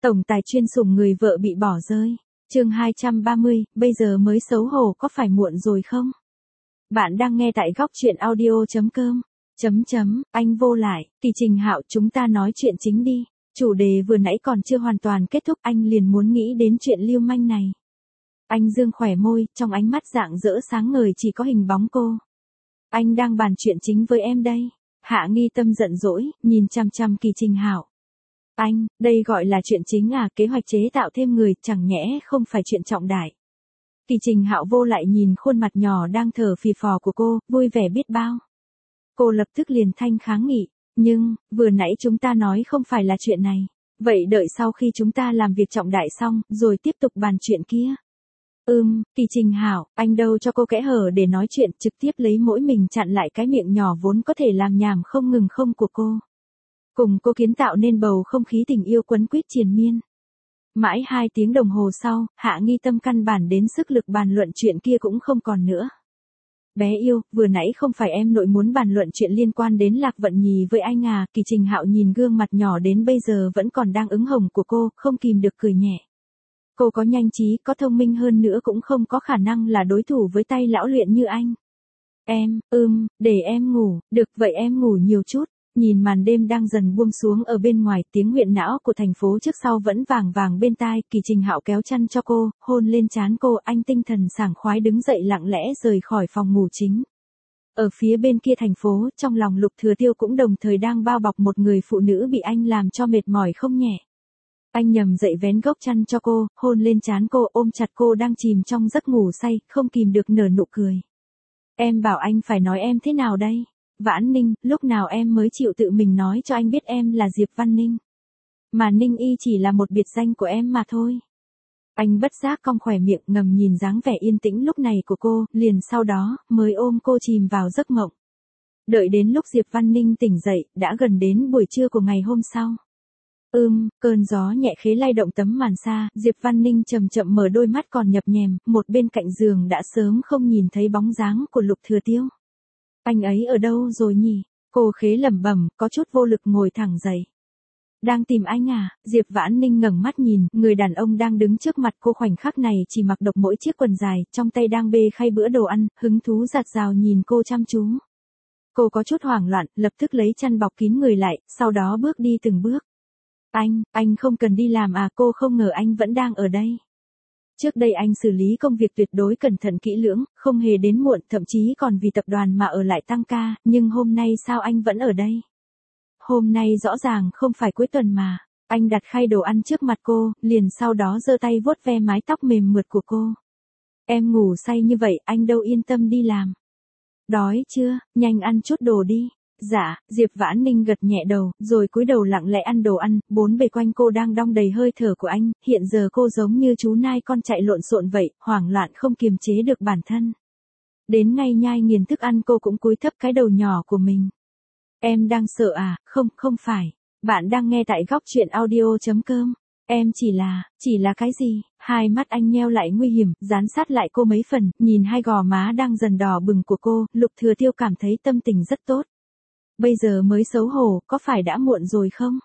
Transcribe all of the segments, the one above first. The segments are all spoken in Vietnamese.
Tổng tài chuyên sủng người vợ bị bỏ rơi. Chương 230, bây giờ mới xấu hổ có phải muộn rồi không? Bạn đang nghe tại góc truyện audio.com. Anh vô lại, Kỳ Trình Hạo, chúng ta nói chuyện chính đi. Chủ đề vừa nãy còn chưa hoàn toàn kết thúc, anh liền muốn nghĩ đến chuyện lưu manh này. Anh dương khỏe môi, trong ánh mắt rạng rỡ sáng ngời chỉ có hình bóng cô. Anh đang bàn chuyện chính với em đây. Hạ Nghi Tâm giận dỗi, nhìn chằm chằm Kỳ Trình Hạo. Anh, đây gọi là chuyện chính à, kế hoạch chế tạo thêm người, chẳng nhẽ không phải chuyện trọng đại. Kỳ Trình Hạo vô lại nhìn khuôn mặt nhỏ đang thở phì phò của cô, vui vẻ biết bao. Cô lập tức liền thanh kháng nghị, nhưng, vừa nãy chúng ta nói không phải là chuyện này. Vậy đợi sau khi chúng ta làm việc trọng đại xong, rồi tiếp tục bàn chuyện kia. Kỳ Trình Hạo, anh đâu cho cô kẽ hở để nói chuyện, trực tiếp lấy mỗi mình chặn lại cái miệng nhỏ vốn có thể làm nhảm không ngừng không của cô. Cùng cô kiến tạo nên bầu không khí tình yêu quấn quýt triền miên. Mãi 2 tiếng đồng hồ sau, Hạ Nghi Tâm căn bản đến sức lực bàn luận chuyện kia cũng không còn nữa. Bé yêu, vừa nãy không phải em nội muốn bàn luận chuyện liên quan đến Lạc Vận Nhì với anh à? Kỳ Trình Hạo nhìn gương mặt nhỏ đến bây giờ vẫn còn đang ửng hồng của cô, không kìm được cười nhẹ. Cô có nhanh trí, có thông minh hơn nữa cũng không có khả năng là đối thủ với tay lão luyện như anh. Để em ngủ, được vậy em ngủ nhiều chút. Nhìn màn đêm đang dần buông xuống ở bên ngoài, tiếng huyện não của thành phố trước sau vẫn vàng vàng bên tai, Kỳ Trình Hạo kéo chăn cho cô, hôn lên trán cô, anh tinh thần sảng khoái đứng dậy lặng lẽ rời khỏi phòng ngủ chính. Ở phía bên kia thành phố, trong lòng Lục Thừa Tiêu cũng đồng thời đang bao bọc một người phụ nữ bị anh làm cho mệt mỏi không nhẹ. Anh nhầm dậy vén gốc chăn cho cô, hôn lên trán cô, ôm chặt cô đang chìm trong giấc ngủ say, không kìm được nở nụ cười. Em bảo anh phải nói em thế nào đây? Vãn Ninh, lúc nào em mới chịu tự mình nói cho anh biết em là Diệp Văn Ninh. Mà Ninh Y chỉ là một biệt danh của em mà thôi. Anh bất giác cong khóe miệng, ngầm nhìn dáng vẻ yên tĩnh lúc này của cô, liền sau đó, mới ôm cô chìm vào giấc mộng. Đợi đến lúc Diệp Văn Ninh tỉnh dậy, đã gần đến buổi trưa của ngày hôm sau. Cơn gió nhẹ khế lay động tấm màn xa, Diệp Văn Ninh chậm chậm mở đôi mắt còn nhập nhèm, một bên cạnh giường đã sớm không nhìn thấy bóng dáng của Lục Thừa Tiêu. Anh ấy ở đâu rồi nhỉ? Cô khế lẩm bẩm, có chút vô lực ngồi thẳng dậy. Đang tìm anh à? Diệp Vãn Ninh ngẩng mắt nhìn, người đàn ông đang đứng trước mặt cô khoảnh khắc này chỉ mặc độc mỗi chiếc quần dài, trong tay đang bê khay bữa đồ ăn, hứng thú dạt dào nhìn cô chăm chú. Cô có chút hoảng loạn, lập tức lấy chăn bọc kín người lại, sau đó bước đi từng bước. Anh không cần đi làm à? Cô không ngờ anh vẫn đang ở đây. Trước đây anh xử lý công việc tuyệt đối cẩn thận kỹ lưỡng, không hề đến muộn, thậm chí còn vì tập đoàn mà ở lại tăng ca, nhưng hôm nay sao anh vẫn ở đây? Hôm nay rõ ràng không phải cuối tuần mà. Anh đặt khay đồ ăn trước mặt cô, liền sau đó giơ tay vuốt ve mái tóc mềm mượt của cô. Em ngủ say như vậy, anh đâu yên tâm đi làm. Đói chưa, nhanh ăn chút đồ đi. Dạ, Diệp Vãn Ninh gật nhẹ đầu, rồi cúi đầu lặng lẽ ăn đồ ăn, bốn bề quanh cô đang đong đầy hơi thở của anh, hiện giờ cô giống như chú nai con chạy lộn xộn vậy, hoảng loạn không kiềm chế được bản thân. Đến ngay nhai nghiền thức ăn cô cũng cúi thấp cái đầu nhỏ của mình. Em đang sợ à? Không phải. Bạn đang nghe tại góc truyện audio.com. Em chỉ là cái gì? Hai mắt anh nheo lại nguy hiểm, dán sát lại cô mấy phần, nhìn hai gò má đang dần đỏ bừng của cô, Lục Thừa Tiêu cảm thấy tâm tình rất tốt. Bây giờ mới xấu hổ, có phải đã muộn rồi không?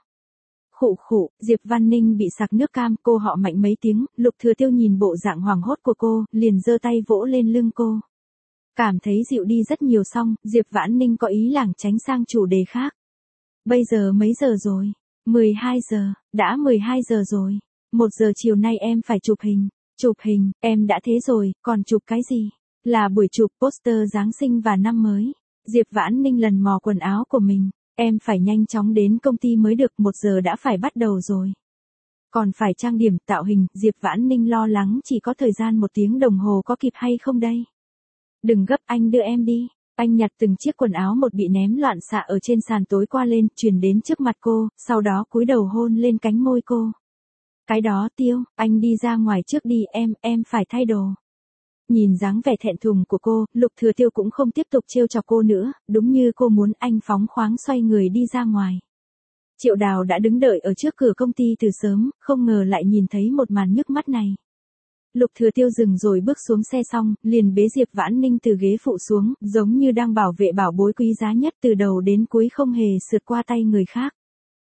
Khụ, Diệp Văn Ninh bị sặc nước cam, cô họ mạnh mấy tiếng, Lục Thừa Tiêu nhìn bộ dạng hoảng hốt của cô, liền giơ tay vỗ lên lưng cô. Cảm thấy dịu đi rất nhiều xong, Diệp Vãn Ninh có ý lảng tránh sang chủ đề khác. Bây giờ mấy giờ rồi? 12 giờ, đã 12 giờ rồi. 1 giờ chiều nay em phải chụp hình. Chụp hình, em đã thế rồi, còn chụp cái gì? Là buổi chụp poster Giáng sinh và năm mới. Diệp Vãn Ninh lần mò quần áo của mình. Em phải nhanh chóng đến công ty mới được, 1 giờ đã phải bắt đầu rồi. Còn phải trang điểm, tạo hình, Diệp Vãn Ninh lo lắng chỉ có thời gian 1 tiếng đồng hồ có kịp hay không đây? Đừng gấp, anh đưa em đi. Anh nhặt từng chiếc quần áo một bị ném loạn xạ ở trên sàn tối qua lên, truyền đến trước mặt cô, sau đó cúi đầu hôn lên cánh môi cô. Cái đó Tiêu, anh đi ra ngoài trước đi, em phải thay đồ. Nhìn dáng vẻ thẹn thùng của cô, Lục Thừa Tiêu cũng không tiếp tục trêu chọc cô nữa, đúng như cô muốn, anh phóng khoáng xoay người đi ra ngoài. Triệu Đào đã đứng đợi ở trước cửa công ty từ sớm, không ngờ lại nhìn thấy một màn nhức mắt này. Lục Thừa Tiêu dừng rồi bước xuống xe xong, liền bế Diệp Vãn Ninh từ ghế phụ xuống, giống như đang bảo vệ bảo bối quý giá nhất từ đầu đến cuối không hề sượt qua tay người khác.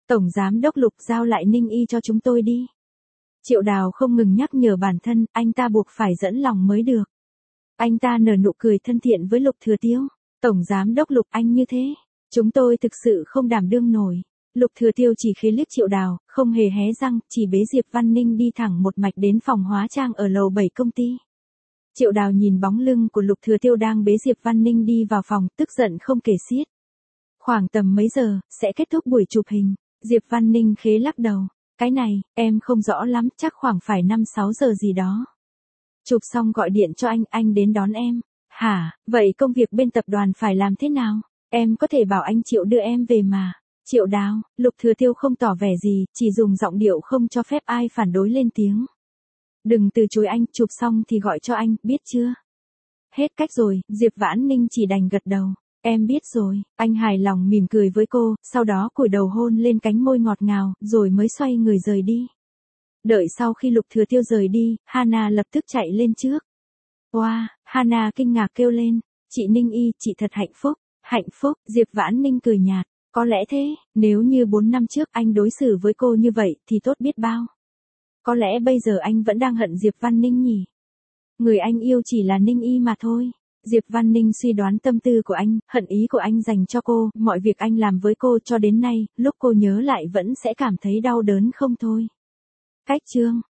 Tổng Giám đốc Lục giao lại Ninh Y cho chúng tôi đi. Triệu Đào không ngừng nhắc nhở bản thân, anh ta buộc phải dẫn lòng mới được. Anh ta nở nụ cười thân thiện với Lục Thừa Tiêu. Tổng Giám đốc Lục, anh như thế, chúng tôi thực sự không đảm đương nổi. Lục Thừa Tiêu chỉ khế liếc Triệu Đào, không hề hé răng, chỉ bế Diệp Văn Ninh đi thẳng một mạch đến phòng hóa trang ở lầu 7 công ty. Triệu Đào nhìn bóng lưng của Lục Thừa Tiêu đang bế Diệp Văn Ninh đi vào phòng, tức giận không kể xiết. Khoảng tầm mấy giờ, sẽ kết thúc buổi chụp hình? Diệp Văn Ninh khế lắc đầu. Cái này, em không rõ lắm, chắc khoảng phải 5-6 giờ gì đó. Chụp xong gọi điện cho anh đến đón em. Hả, vậy công việc bên tập đoàn phải làm thế nào? Em có thể bảo anh Triệu đưa em về mà. Triệu Đào, Lục Thừa Tiêu không tỏ vẻ gì, chỉ dùng giọng điệu không cho phép ai phản đối lên tiếng. Đừng từ chối anh, chụp xong thì gọi cho anh, biết chưa? Hết cách rồi, Diệp Vãn Ninh chỉ đành gật đầu. Em biết rồi, anh hài lòng mỉm cười với cô, sau đó cúi đầu hôn lên cánh môi ngọt ngào, rồi mới xoay người rời đi. Đợi sau khi Lục Thừa Tiêu rời đi, Hana lập tức chạy lên trước. Wow, Hana kinh ngạc kêu lên, chị Ninh Y, chị thật hạnh phúc. Hạnh phúc, Diệp Vãn Ninh cười nhạt. Có lẽ thế, nếu như 4 năm trước anh đối xử với cô như vậy thì tốt biết bao. Có lẽ bây giờ anh vẫn đang hận Diệp Văn Ninh nhỉ? Người anh yêu chỉ là Ninh Y mà thôi. Diệp Văn Ninh suy đoán tâm tư của anh, hận ý của anh dành cho cô, mọi việc anh làm với cô cho đến nay, lúc cô nhớ lại vẫn sẽ cảm thấy đau đớn không thôi. Cách chương